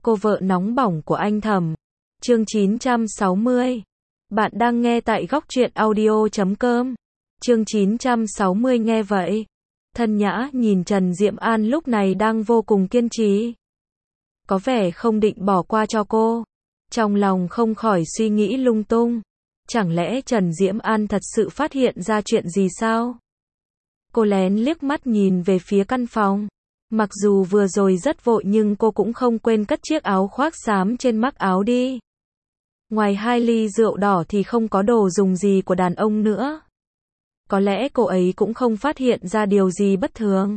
Cô vợ nóng bỏng của anh Thẩm. Chương 960. Bạn đang nghe tại góc truyện audio.com. Chương 960 nghe vậy. Thân Nhã nhìn Trần Diệm An lúc này đang vô cùng kiên trì. Có vẻ không định bỏ qua cho cô. Trong lòng không khỏi suy nghĩ lung tung. Chẳng lẽ Trần Diệm An thật sự phát hiện ra chuyện gì sao? Cô lén liếc mắt nhìn về phía căn phòng. Mặc dù vừa rồi rất vội nhưng cô cũng không quên cất chiếc áo khoác xám trên mắc áo đi. Ngoài 2 ly rượu đỏ thì không có đồ dùng gì của đàn ông nữa. Có lẽ cô ấy cũng không phát hiện ra điều gì bất thường.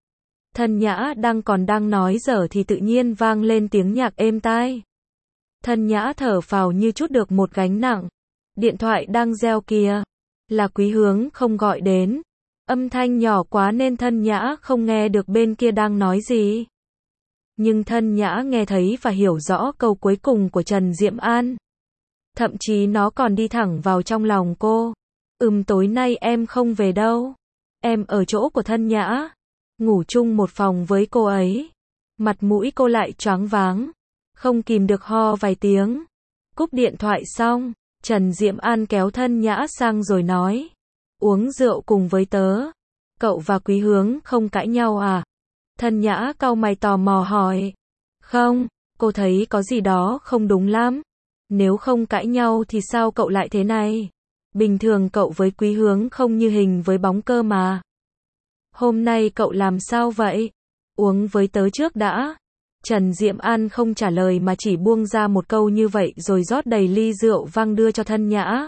Thân Nhã đang nói dở thì tự nhiên vang lên tiếng nhạc êm tai. Thân Nhã thở phào như trút được một gánh nặng. Điện thoại đang reo kìa. Là Quý Hướng không gọi đến. Âm thanh nhỏ quá nên Thân Nhã không nghe được bên kia đang nói gì. Nhưng Thân Nhã nghe thấy và hiểu rõ câu cuối cùng của Trần Diệm An. Thậm chí nó còn đi thẳng vào trong lòng cô. Tối nay em không về đâu. Em ở chỗ của Thân Nhã. Ngủ chung một phòng với cô ấy. Mặt mũi cô lại choáng váng. Không kìm được ho vài tiếng. Cúp điện thoại xong, Trần Diệm An kéo Thân Nhã sang rồi nói. Uống rượu cùng với tớ. Cậu và Quý Hướng không cãi nhau à? Thân Nhã cau mày tò mò hỏi. Không, cô thấy có gì đó không đúng lắm. Nếu không cãi nhau thì sao cậu lại thế này? Bình thường cậu với Quý Hướng không như hình với bóng cơ mà. Hôm nay cậu làm sao vậy? Uống với tớ trước đã. Trần Diệm An không trả lời mà chỉ buông ra một câu như vậy rồi rót đầy ly rượu vang đưa cho Thân Nhã.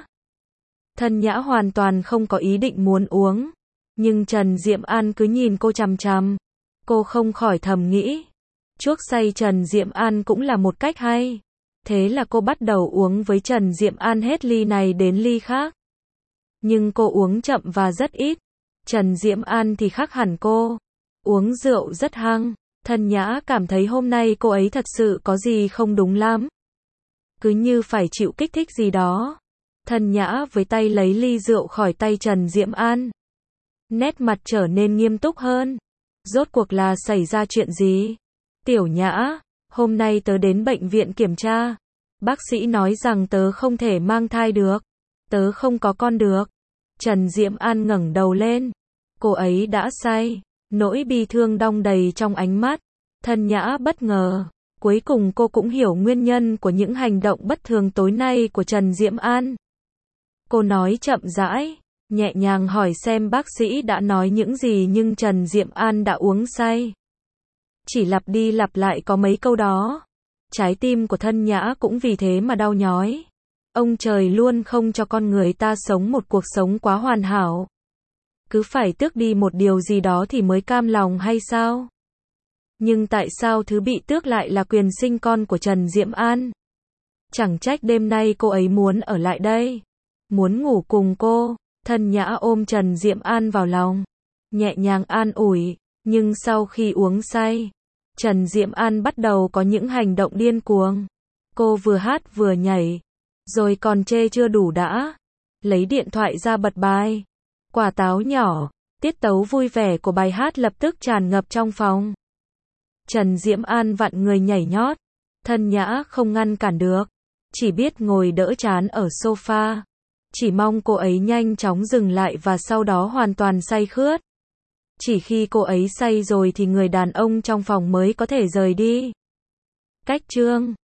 Thân Nhã hoàn toàn không có ý định muốn uống. Nhưng Trần Diệm An cứ nhìn cô chằm chằm. Cô không khỏi thầm nghĩ. Chuốc say Trần Diệm An cũng là một cách hay. Thế là cô bắt đầu uống với Trần Diệm An hết ly này đến ly khác. Nhưng cô uống chậm và rất ít. Trần Diệm An thì khác hẳn cô. Uống rượu rất hăng. Thân Nhã cảm thấy hôm nay cô ấy thật sự có gì không đúng lắm. Cứ như phải chịu kích thích gì đó. Thân Nhã với tay lấy ly rượu khỏi tay Trần Diệm An. Nét mặt trở nên nghiêm túc hơn. Rốt cuộc là xảy ra chuyện gì? Tiểu Nhã, hôm nay tớ đến bệnh viện kiểm tra. Bác sĩ nói rằng tớ không thể mang thai được. Tớ không có con được. Trần Diệm An ngẩng đầu lên. Cô ấy đã say. Nỗi bi thương đong đầy trong ánh mắt. Thân Nhã bất ngờ. Cuối cùng cô cũng hiểu nguyên nhân của những hành động bất thường tối nay của Trần Diệm An. Cô nói chậm rãi, nhẹ nhàng hỏi xem bác sĩ đã nói những gì nhưng Trần Diệm An đã uống say. Chỉ lặp đi lặp lại có mấy câu đó. Trái tim của Thân Nhã cũng vì thế mà đau nhói. Ông trời luôn không cho con người ta sống một cuộc sống quá hoàn hảo. Cứ phải tước đi một điều gì đó thì mới cam lòng hay sao? Nhưng tại sao thứ bị tước lại là quyền sinh con của Trần Diệm An? Chẳng trách đêm nay cô ấy muốn ở lại đây. Muốn ngủ cùng cô. Thân Nhã ôm Trần Diệm An vào lòng. Nhẹ nhàng an ủi. Nhưng sau khi uống say, Trần Diệm An bắt đầu có những hành động điên cuồng. Cô vừa hát vừa nhảy. Rồi còn chê chưa đủ đã. Lấy điện thoại ra bật bài. Quả táo nhỏ. Tiết tấu vui vẻ của bài hát lập tức tràn ngập trong phòng. Trần Diệm An vặn người nhảy nhót. Thân Nhã không ngăn cản được. Chỉ biết ngồi đỡ trán ở sofa. Chỉ mong cô ấy nhanh chóng dừng lại và sau đó hoàn toàn say khướt. Chỉ khi cô ấy say rồi thì người đàn ông trong phòng mới có thể rời đi. Cách chương